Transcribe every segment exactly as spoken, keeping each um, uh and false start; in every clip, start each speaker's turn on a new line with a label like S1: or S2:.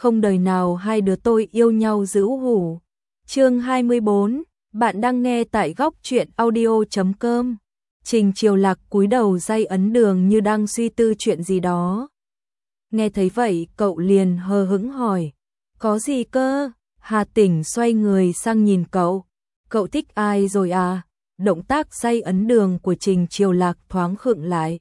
S1: không đời nào hai đứa tôi yêu nhau giữ hủ. Chương hai mươi bốn, bạn đang nghe tại góc truyện audio chấm com. Trình Chiều Lạc cúi đầu day ấn đường như đang suy tư chuyện gì đó. Nghe thấy vậy, cậu liền hờ hững hỏi, có gì cơ? Hà Tỉnh xoay người sang nhìn cậu, cậu thích ai rồi à? Động tác day ấn đường của Trình Chiều Lạc thoáng khựng lại.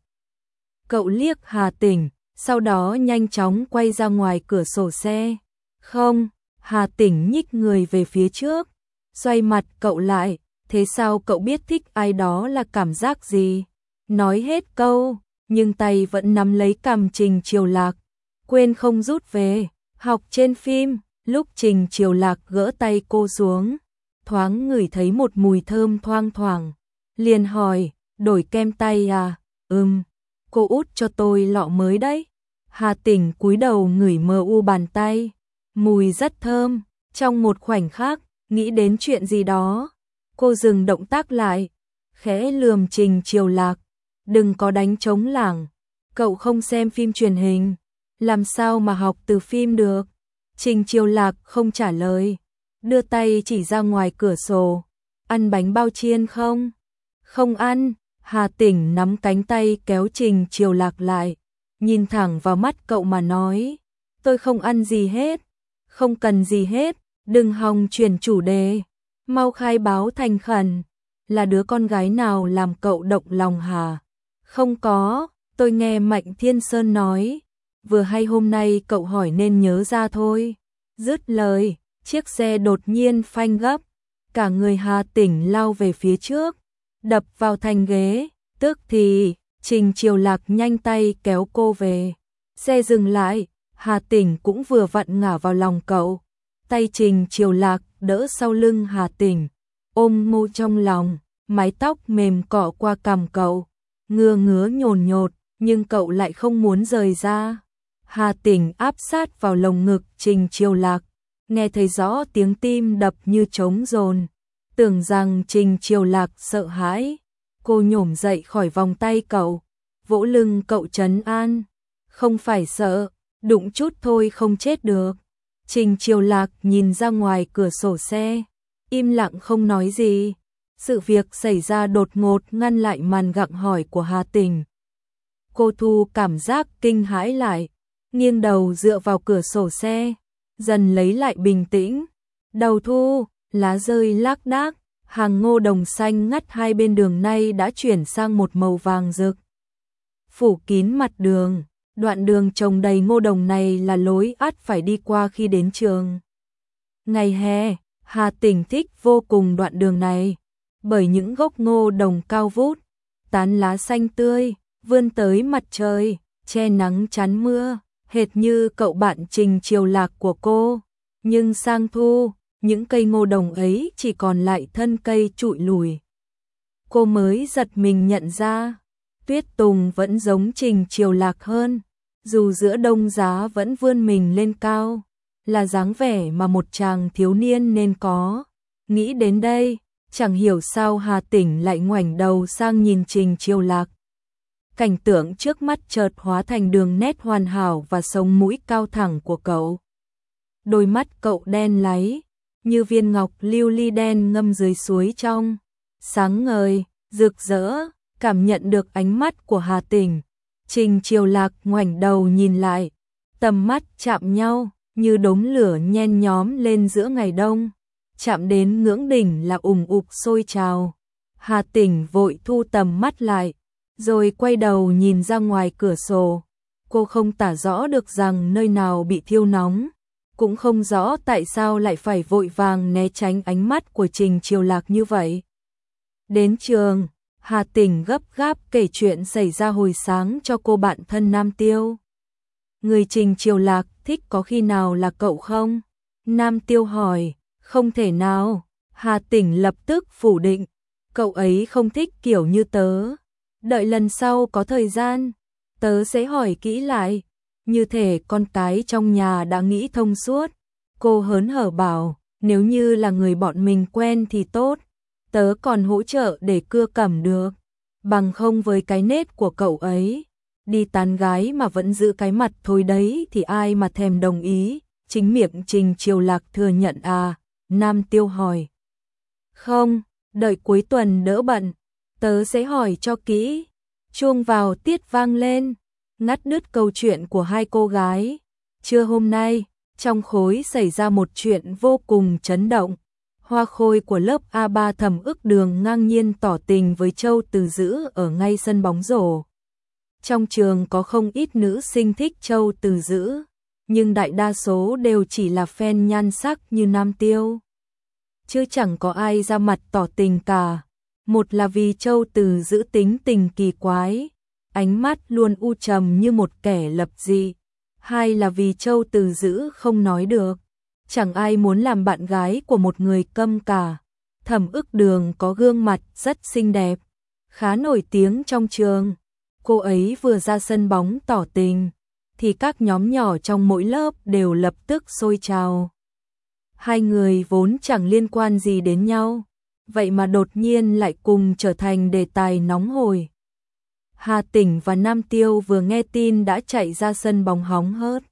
S1: Cậu liếc Hà Tỉnh, sau đó nhanh chóng quay ra ngoài cửa sổ xe. Không, Hà Tỉnh nhích người về phía trước, xoay mặt cậu lại, thế sao cậu biết thích ai đó là cảm giác gì? Nói hết câu, nhưng tay vẫn nắm lấy cằm Trình Chiều Lạc, quên không rút về, học trên phim. Lúc Trình Chiều Lạc gỡ tay cô xuống, thoáng ngửi thấy một mùi thơm thoang thoảng, liền hỏi, đổi kem tay à? Ừm, cô út cho tôi lọ mới đấy. Hà Tỉnh cúi đầu ngửi mờ u bàn tay, mùi rất thơm. Trong một khoảnh khắc, nghĩ đến chuyện gì đó, cô dừng động tác lại, khẽ lườm Trình Chiều Lạc, đừng có đánh trống lảng, cậu không xem phim truyền hình, làm sao mà học từ phim được? Trình Chiều Lạc không trả lời, đưa tay chỉ ra ngoài cửa sổ, ăn bánh bao chiên không? Không ăn. Hà Tỉnh nắm cánh tay kéo Trình Chiều Lạc lại, nhìn thẳng vào mắt cậu mà nói, tôi không ăn gì hết. Không cần gì hết, đừng hòng chuyển chủ đề, mau khai báo thành khẩn, là đứa con gái nào làm cậu động lòng hả? Không có, tôi nghe Mạnh Thiên Sơn nói, vừa hay hôm nay cậu hỏi nên nhớ ra thôi. Dứt lời, chiếc xe đột nhiên phanh gấp, cả người Hà Tỉnh lao về phía trước, đập vào thành ghế, tức thì Trình Chiều Lạc nhanh tay kéo cô về. Xe dừng lại, Hà Tỉnh cũng vừa vặn ngả vào lòng cậu, tay Trình Chiều Lạc đỡ sau lưng Hà Tỉnh, ôm môi trong lòng, mái tóc mềm cọ qua cằm cậu, ngứa ngứa nhồn nhột, nhưng cậu lại không muốn rời ra. Hà Tỉnh áp sát vào lồng ngực Trình Chiều Lạc, nghe thấy rõ tiếng tim đập như trống dồn, tưởng rằng Trình Chiều Lạc sợ hãi, cô nhổm dậy khỏi vòng tay cậu, vỗ lưng cậu trấn an, không phải sợ, đụng chút thôi không chết được. Trình Chiều Lạc nhìn ra ngoài cửa sổ xe, im lặng không nói gì. Sự việc xảy ra đột ngột ngăn lại màn gặng hỏi của Hà Tỉnh. Cô thu cảm giác kinh hãi lại, nghiêng đầu dựa vào cửa sổ xe, dần lấy lại bình tĩnh. Đầu thu, lá rơi lác đác, hàng ngô đồng xanh ngắt hai bên đường nay đã chuyển sang một màu vàng rực, phủ kín mặt đường. Đoạn đường trồng đầy ngô đồng này là lối ắt phải đi qua khi đến trường. Ngày hè, Hà Tỉnh thích vô cùng đoạn đường này, bởi những gốc ngô đồng cao vút, tán lá xanh tươi, vươn tới mặt trời, che nắng chắn mưa, hệt như cậu bạn Trình Chiều Lạc của cô. Nhưng sang thu, những cây ngô đồng ấy chỉ còn lại thân cây trụi lùi. Cô mới giật mình nhận ra, Tuyết Tùng vẫn giống Trình Chiều Lạc hơn, dù giữa đông giá vẫn vươn mình lên cao, là dáng vẻ mà một chàng thiếu niên nên có. Nghĩ đến đây, chẳng hiểu sao Hà Tỉnh lại ngoảnh đầu sang nhìn Trình Chiều Lạc. Cảnh tượng trước mắt chợt hóa thành đường nét hoàn hảo và sống mũi cao thẳng của cậu. Đôi mắt cậu đen láy, như viên ngọc lưu ly đen ngâm dưới suối trong, sáng ngời, rực rỡ. Cảm nhận được ánh mắt của Hà Tỉnh, Trình Chiều Lạc ngoảnh đầu nhìn lại, tầm mắt chạm nhau như đốm lửa nhen nhóm lên giữa ngày đông, chạm đến ngưỡng đỉnh là ùm ụp sôi trào. Hà Tỉnh vội thu tầm mắt lại, rồi quay đầu nhìn ra ngoài cửa sổ. Cô không tả rõ được rằng nơi nào bị thiêu nóng, cũng không rõ tại sao lại phải vội vàng né tránh ánh mắt của Trình Chiều Lạc như vậy. Đến trường, Hà Tỉnh gấp gáp kể chuyện xảy ra hồi sáng cho cô bạn thân Nam Tiêu. Người Trình Chiều Lạc thích có khi nào là cậu không? Nam Tiêu hỏi. Không thể nào. Hà Tỉnh lập tức phủ định. Cậu ấy không thích kiểu như tớ. Đợi lần sau có thời gian, tớ sẽ hỏi kỹ lại. Như thể con cái trong nhà đã nghĩ thông suốt. Cô hớn hở bảo, nếu như là người bọn mình quen thì tốt. Tớ còn hỗ trợ để cưa cẩm được, bằng không với cái nết của cậu ấy, đi tán gái mà vẫn giữ cái mặt thôi đấy thì ai mà thèm đồng ý. Chính miệng Trình Triều Lạc thừa nhận à? Nam Tiêu hỏi. Không, đợi cuối tuần đỡ bận, tớ sẽ hỏi cho kỹ. Chuông vào tiết vang lên, ngắt đứt câu chuyện của hai cô gái. Trưa hôm nay, trong khối xảy ra một chuyện vô cùng chấn động. Hoa khôi của lớp a ba Thẩm Ức Đường ngang nhiên tỏ tình với Châu Từ Dữ ở ngay sân bóng rổ. Trong trường có không ít nữ sinh thích Châu Từ Dữ, nhưng đại đa số đều chỉ là fan nhan sắc như Nam Tiêu, chứ chẳng có ai ra mặt tỏ tình cả. Một là vì Châu Từ Dữ tính tình kỳ quái, ánh mắt luôn u trầm như một kẻ lập dị. Hai là vì Châu Từ Dữ không nói được, chẳng ai muốn làm bạn gái của một người câm cả. Thẩm Ức Đường có gương mặt rất xinh đẹp, khá nổi tiếng trong trường. Cô ấy vừa ra sân bóng tỏ tình, thì các nhóm nhỏ trong mỗi lớp đều lập tức sôi trào. Hai người vốn chẳng liên quan gì đến nhau, vậy mà đột nhiên lại cùng trở thành đề tài nóng hổi. Hà Tĩnh và Nam Tiêu vừa nghe tin đã chạy ra sân bóng hóng hớt.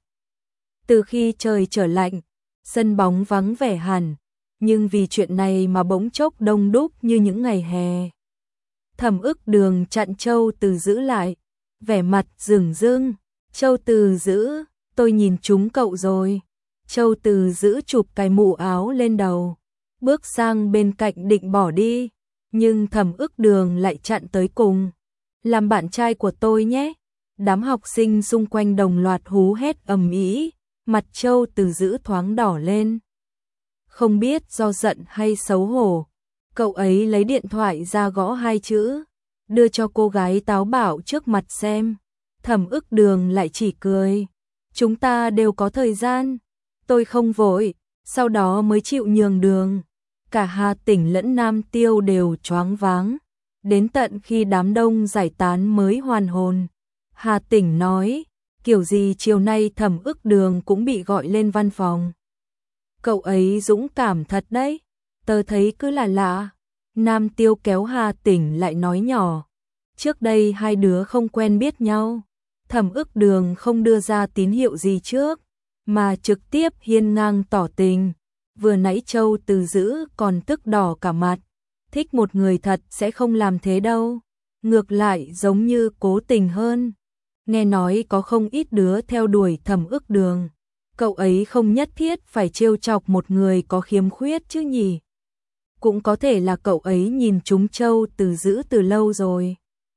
S1: Từ khi trời trở lạnh, sân bóng vắng vẻ hẳn, nhưng vì chuyện này mà bỗng chốc đông đúc như những ngày hè. Thẩm Ức Đường chặn Châu Từ Dữ lại, vẻ mặt rừng rưng. Châu Từ Dữ, tôi nhìn trúng cậu rồi. Châu Từ Dữ chụp cái mũ áo lên đầu, bước sang bên cạnh định bỏ đi, nhưng Thẩm Ức Đường lại chặn tới cùng. Làm bạn trai của tôi nhé. Đám học sinh xung quanh đồng loạt hú hét ầm ĩ, mặt Châu Từ Dữ thoáng đỏ lên. Không biết do giận hay xấu hổ, cậu ấy lấy điện thoại ra gõ hai chữ, đưa cho cô gái táo bạo trước mặt xem. Thẩm Ức Đường lại chỉ cười. Chúng ta đều có thời gian, tôi không vội, sau đó mới chịu nhường đường. Cả Hà Tĩnh lẫn Nam Tiêu đều choáng váng, đến tận khi đám đông giải tán mới hoàn hồn. Hà Tĩnh nói, kiểu gì chiều nay Thẩm Ức Đường cũng bị gọi lên văn phòng. Cậu ấy dũng cảm thật đấy, tớ thấy cứ là lạ. Nam Tiêu kéo Hà Tĩnh lại nói nhỏ, trước đây hai đứa không quen biết nhau. Thẩm Ức Đường không đưa ra tín hiệu gì trước, mà trực tiếp hiên ngang tỏ tình. Vừa nãy Châu Từ Dữ còn tức đỏ cả mặt, thích một người thật sẽ không làm thế đâu, ngược lại giống như cố tình hơn. Nghe nói có không ít đứa theo đuổi Thẩm Ức Đường, cậu ấy không nhất thiết phải trêu chọc một người có khiếm khuyết chứ nhỉ. Cũng có thể là cậu ấy nhìn trúng Châu Từ Dữ từ lâu rồi.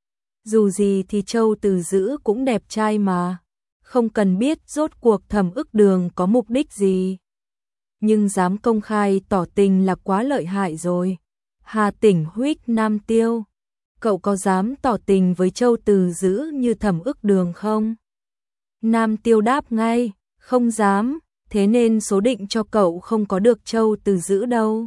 S1: Dù gì thì Châu Từ Dữ cũng đẹp trai mà, không cần biết rốt cuộc Thẩm Ức Đường có mục đích gì. Nhưng dám công khai tỏ tình là quá lợi hại rồi. Hà Tĩnh huých Nam Tiêu, cậu có dám tỏ tình với Châu Từ Dữ như Thẩm Ức Đường không? Nam Tiêu đáp ngay, không dám, thế nên số định cho cậu không có được Châu Từ Dữ đâu.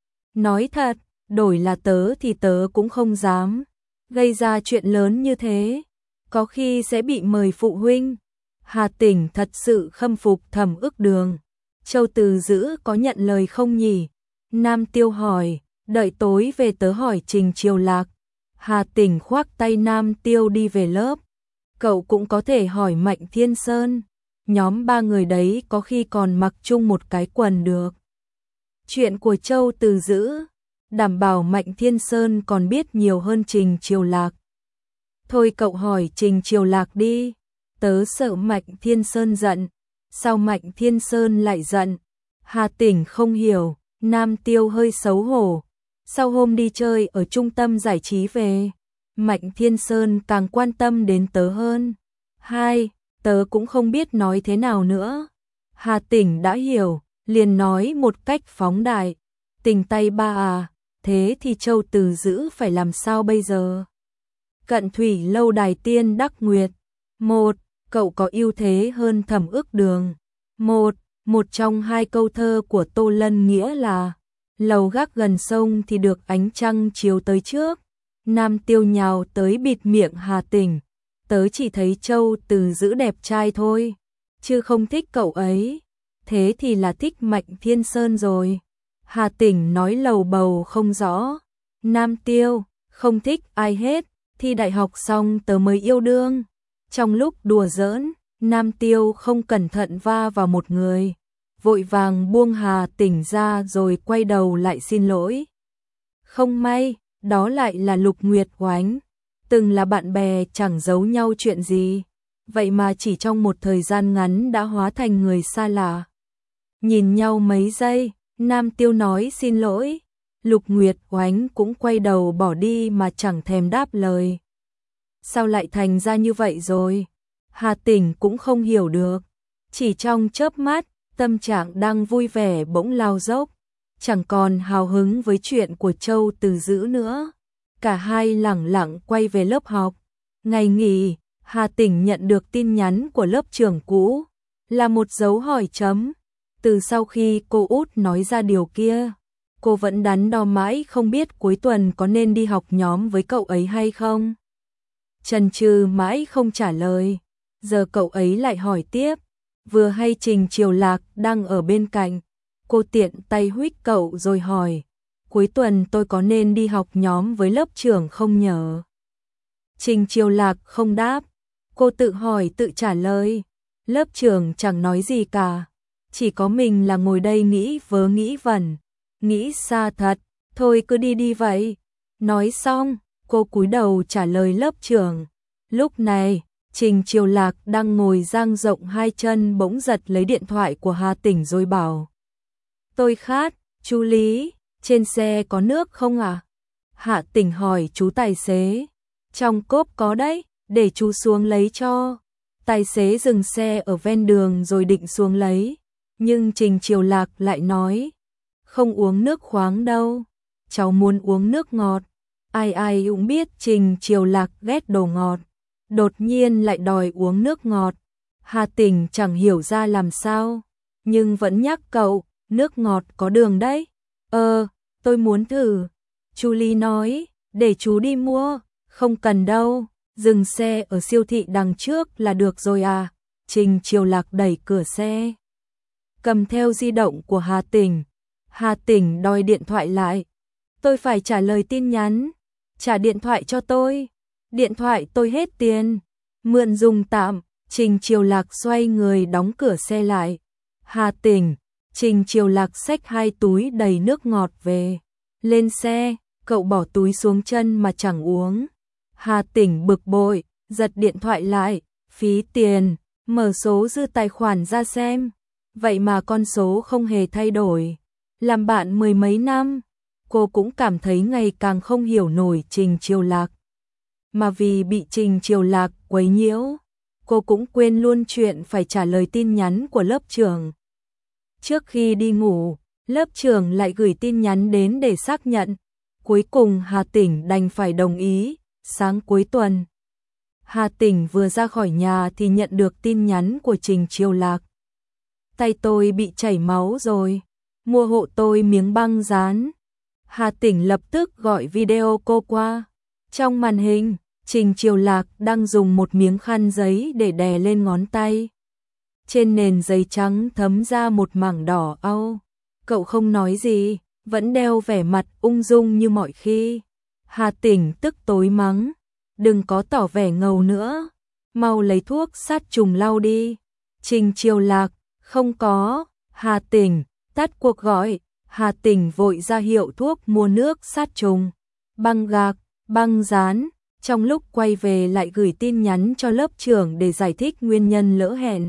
S1: Nói thật, đổi là tớ thì tớ cũng không dám. Gây ra chuyện lớn như thế, có khi sẽ bị mời phụ huynh. Hà Tĩnh thật sự khâm phục Thẩm Ức Đường. Châu Từ Dữ có nhận lời không nhỉ? Nam Tiêu hỏi, đợi tối về tớ hỏi Trình Triều Lạc. Hà Tĩnh khoác tay Nam Tiêu đi về lớp. Cậu cũng có thể hỏi Mạnh Thiên Sơn. Nhóm ba người đấy có khi còn mặc chung một cái quần được. Chuyện của Châu Từ Dữ, đảm bảo Mạnh Thiên Sơn còn biết nhiều hơn Trình Triều Lạc. Thôi cậu hỏi Trình Triều Lạc đi, tớ sợ Mạnh Thiên Sơn giận. Sao Mạnh Thiên Sơn lại giận? Hà Tĩnh không hiểu, Nam Tiêu hơi xấu hổ. Sau hôm đi chơi ở trung tâm giải trí về, Mạnh Thiên Sơn càng quan tâm đến tớ hơn. Hai, tớ cũng không biết nói thế nào nữa. Hà Tĩnh đã hiểu, liền nói một cách phóng đại. Tình tay ba à, thế thì Châu Từ Dữ phải làm sao bây giờ? Cận thủy lâu đài tiên đắc nguyệt. Một, cậu có ưu thế hơn Thẩm Ức Đường. Một, một trong hai câu thơ của Tô Lân nghĩa là lầu gác gần sông thì được ánh trăng chiếu tới trước. Nam Tiêu nhào tới bịt miệng Hà Tĩnh. Tớ chỉ thấy Châu Từ Dữ đẹp trai thôi, chứ không thích cậu ấy. Thế thì là thích Mạnh Thiên Sơn rồi. Hà Tĩnh nói lầu bầu không rõ. Nam Tiêu, không thích ai hết, thi đại học xong tớ mới yêu đương. Trong lúc đùa giỡn, Nam Tiêu không cẩn thận va vào một người. vội vàng buông Hà Tỉnh ra rồi quay đầu lại xin lỗi. Không may, đó lại là Lục Nguyệt Oánh, từng là bạn bè chẳng giấu nhau chuyện gì, vậy mà chỉ trong một thời gian ngắn đã hóa thành người xa lạ. Nhìn nhau mấy giây, Nam Tiêu nói xin lỗi, Lục Nguyệt Oánh cũng quay đầu bỏ đi mà chẳng thèm đáp lời. Sao lại thành ra như vậy rồi? Hà Tỉnh cũng không hiểu được, chỉ trong chớp mắt, tâm trạng đang vui vẻ bỗng lao dốc, chẳng còn hào hứng với chuyện của Châu Từ Dữ nữa. Cả hai lẳng lặng quay về lớp học. Ngày nghỉ, Hà Tỉnh nhận được tin nhắn của lớp trưởng cũ, là một dấu hỏi chấm. Từ sau khi cô út nói ra điều kia, cô vẫn đắn đo mãi không biết cuối tuần có nên đi học nhóm với cậu ấy hay không. Chần chừ mãi không trả lời, giờ cậu ấy lại hỏi tiếp. Vừa hay Trình Triều Lạc đang ở bên cạnh, cô tiện tay huých cậu rồi hỏi, cuối tuần tôi có nên đi học nhóm với lớp trưởng không nhờ? Trình Triều Lạc không đáp, cô tự hỏi tự trả lời, lớp trưởng chẳng nói gì cả, chỉ có mình là ngồi đây nghĩ vớ nghĩ vẩn, nghĩ xa thật, thôi cứ đi đi vậy. Nói xong, cô cúi đầu trả lời lớp trưởng. Lúc này, Trình Triều Lạc đang ngồi dang rộng hai chân bỗng giật lấy điện thoại của Hà Tỉnh rồi bảo, tôi khát, chú Lý, trên xe có nước không à? Hà Tỉnh hỏi chú tài xế, trong cốp có đấy, để chú xuống lấy cho. Tài xế dừng xe ở ven đường rồi định xuống lấy, nhưng Trình Triều Lạc lại nói, không uống nước khoáng đâu, cháu muốn uống nước ngọt. Ai ai cũng biết Trình Triều Lạc ghét đồ ngọt, đột nhiên lại đòi uống nước ngọt. Hà Tỉnh chẳng hiểu ra làm sao, nhưng vẫn nhắc cậu, nước ngọt có đường đấy. Ờ, tôi muốn thử. Chú Lý nói, để chú đi mua. Không cần đâu, dừng xe ở siêu thị đằng trước là được rồi à. Trình Triều Lạc đẩy cửa xe, cầm theo di động của Hà Tỉnh. Hà Tỉnh đòi điện thoại lại. Tôi phải trả lời tin nhắn, trả điện thoại cho tôi. Điện thoại tôi hết tiền, mượn dùng tạm. Trình Triều Lạc xoay người đóng cửa xe lại. Hà Tỉnh, Trình Triều Lạc xách hai túi đầy nước ngọt về. Lên xe, cậu bỏ túi xuống chân mà chẳng uống. Hà Tỉnh bực bội, giật điện thoại lại, phí tiền, mở số dư tài khoản ra xem. Vậy mà con số không hề thay đổi. Làm bạn mười mấy năm, cô cũng cảm thấy ngày càng không hiểu nổi Trình Triều Lạc. Mà vì bị Trình Triều Lạc quấy nhiễu, cô cũng quên luôn chuyện phải trả lời tin nhắn của lớp trưởng. Trước khi đi ngủ, lớp trưởng lại gửi tin nhắn đến để xác nhận. Cuối cùng Hà Tỉnh đành phải đồng ý. Sáng cuối tuần, Hà Tỉnh vừa ra khỏi nhà thì nhận được tin nhắn của Trình Triều Lạc. Tay tôi bị chảy máu rồi, mua hộ tôi miếng băng dán. Hà Tỉnh lập tức gọi video cô qua. Trong màn hình, Trình Triều Lạc đang dùng một miếng khăn giấy để đè lên ngón tay. Trên nền giấy trắng thấm ra một mảng đỏ au. Cậu không nói gì, vẫn đeo vẻ mặt ung dung như mọi khi. Hà Tỉnh tức tối mắng, đừng có tỏ vẻ ngầu nữa, mau lấy thuốc sát trùng lau đi. Trình Triều Lạc, không có. Hà Tỉnh, tắt cuộc gọi. Hà Tỉnh vội ra hiệu thuốc mua nước sát trùng, băng gạc, băng dán. Trong lúc quay về lại gửi tin nhắn cho lớp trưởng để giải thích nguyên nhân lỡ hẹn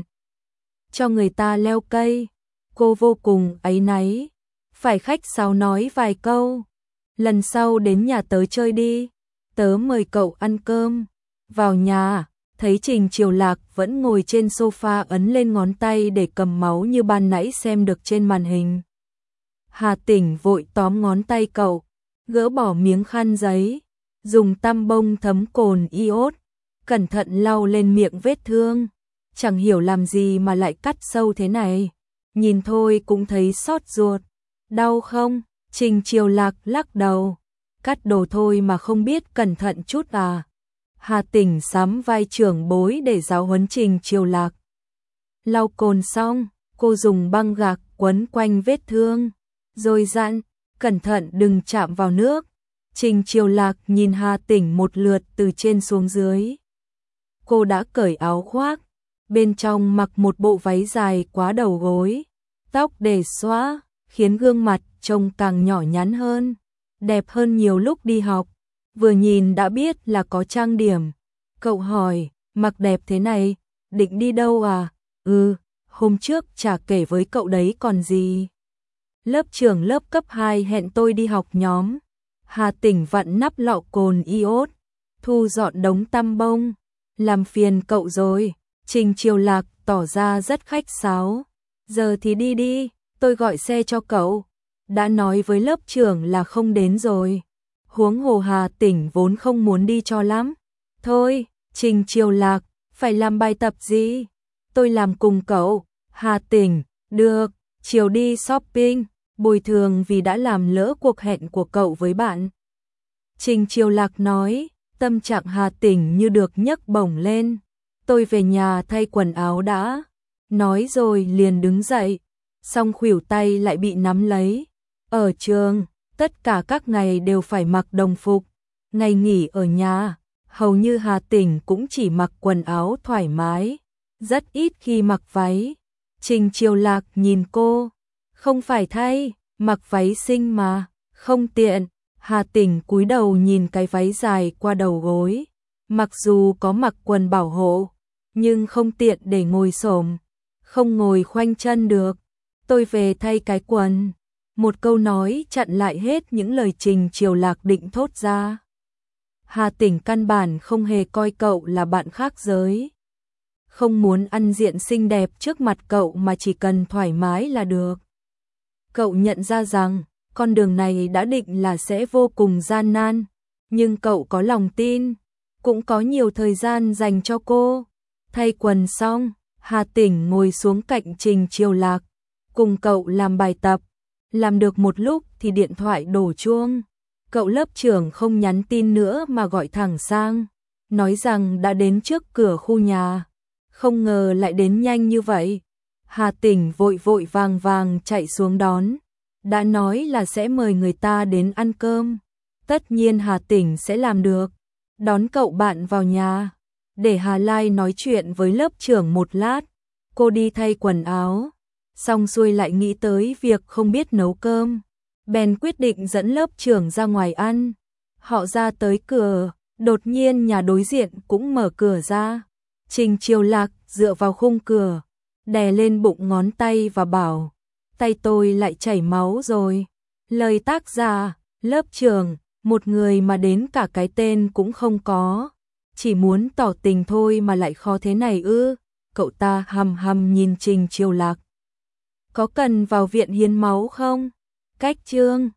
S1: cho người ta leo cây. Cô vô cùng áy náy, phải khách sáo nói vài câu. Lần sau đến nhà tớ chơi đi, tớ mời cậu ăn cơm. Vào nhà, thấy Trình Triều Lạc vẫn ngồi trên sofa ấn lên ngón tay để cầm máu như ban nãy xem được trên màn hình. Hà Tỉnh vội tóm ngón tay cậu, gỡ bỏ miếng khăn giấy, dùng tăm bông thấm cồn iốt, cẩn thận lau lên miệng vết thương. Chẳng hiểu làm gì mà lại cắt sâu thế này, nhìn thôi cũng thấy xót ruột. Đau không? Trình Triều Lạc lắc đầu, cắt đồ thôi mà không biết cẩn thận chút à. Hà Tỉnh sắm vai trưởng bối để giáo huấn Trình Triều Lạc. Lau cồn xong, cô dùng băng gạc quấn quanh vết thương, rồi dặn, cẩn thận đừng chạm vào nước. Trình Triều Lạc nhìn Hà Tỉnh một lượt từ trên xuống dưới. Cô đã cởi áo khoác, bên trong mặc một bộ váy dài quá đầu gối, tóc để xóa, khiến gương mặt trông càng nhỏ nhắn hơn, đẹp hơn nhiều lúc đi học. Vừa nhìn đã biết là có trang điểm. Cậu hỏi, mặc đẹp thế này, định đi đâu à? Ừ, hôm trước chả kể với cậu đấy còn gì. Lớp trưởng lớp cấp hai hẹn tôi đi học nhóm. Hà Tỉnh vặn nắp lọ cồn iốt, thu dọn đống tăm bông. Làm phiền cậu rồi. Trình Chiêu Lạc tỏ ra rất khách sáo. Giờ thì đi đi, tôi gọi xe cho cậu. Đã nói với lớp trưởng là không đến rồi. Huống hồ Hà Tỉnh vốn không muốn đi cho lắm. Thôi, Trình Chiêu Lạc, phải làm bài tập gì? Tôi làm cùng cậu. Hà Tỉnh, được, chiều đi shopping, bồi thường vì đã làm lỡ cuộc hẹn của cậu với bạn. Trình Chiêu Lạc nói, tâm trạng Hà Tỉnh như được nhấc bổng lên. Tôi về nhà thay quần áo đã. Nói rồi liền đứng dậy, song khuỷu tay lại bị nắm lấy. Ở trường, tất cả các ngày đều phải mặc đồng phục. Ngày nghỉ ở nhà, hầu như Hà Tỉnh cũng chỉ mặc quần áo thoải mái, rất ít khi mặc váy. Trình Chiêu Lạc nhìn cô, không phải thay, mặc váy xinh mà, không tiện. Hà Tỉnh cúi đầu nhìn cái váy dài qua đầu gối, mặc dù có mặc quần bảo hộ, nhưng không tiện để ngồi xổm, không ngồi khoanh chân được. Tôi về thay cái quần. Một câu nói chặn lại hết những lời Trình Chiêu Lạc định thốt ra. Hà Tỉnh căn bản không hề coi cậu là bạn khác giới. Không muốn ăn diện xinh đẹp trước mặt cậu mà chỉ cần thoải mái là được. Cậu nhận ra rằng, con đường này đã định là sẽ vô cùng gian nan, nhưng cậu có lòng tin, cũng có nhiều thời gian dành cho cô. Thay quần xong, Hà Tỉnh ngồi xuống cạnh Trình Chiêu Lạc, cùng cậu làm bài tập. Làm được một lúc thì điện thoại đổ chuông. Cậu lớp trưởng không nhắn tin nữa mà gọi thẳng sang, nói rằng đã đến trước cửa khu nhà. Không ngờ lại đến nhanh như vậy. Hà Tỉnh vội vội vàng vàng chạy xuống đón. Đã nói là sẽ mời người ta đến ăn cơm. Tất nhiên Hà Tỉnh sẽ làm được. Đón cậu bạn vào nhà, để Hà Lai nói chuyện với lớp trưởng một lát. Cô đi thay quần áo, xong xuôi lại nghĩ tới việc không biết nấu cơm. Bèn quyết định dẫn lớp trưởng ra ngoài ăn. Họ ra tới cửa, đột nhiên nhà đối diện cũng mở cửa ra. Trình Chiêu Lạc dựa vào khung cửa, đè lên bụng ngón tay và bảo, tay tôi lại chảy máu rồi. Lời tác giả, lớp trưởng, một người mà đến cả cái tên cũng không có. Chỉ muốn tỏ tình thôi mà lại khó thế này ư? Cậu ta hầm hầm nhìn Trình Chiêu Lạc. Có cần vào viện hiến máu không? Cách chương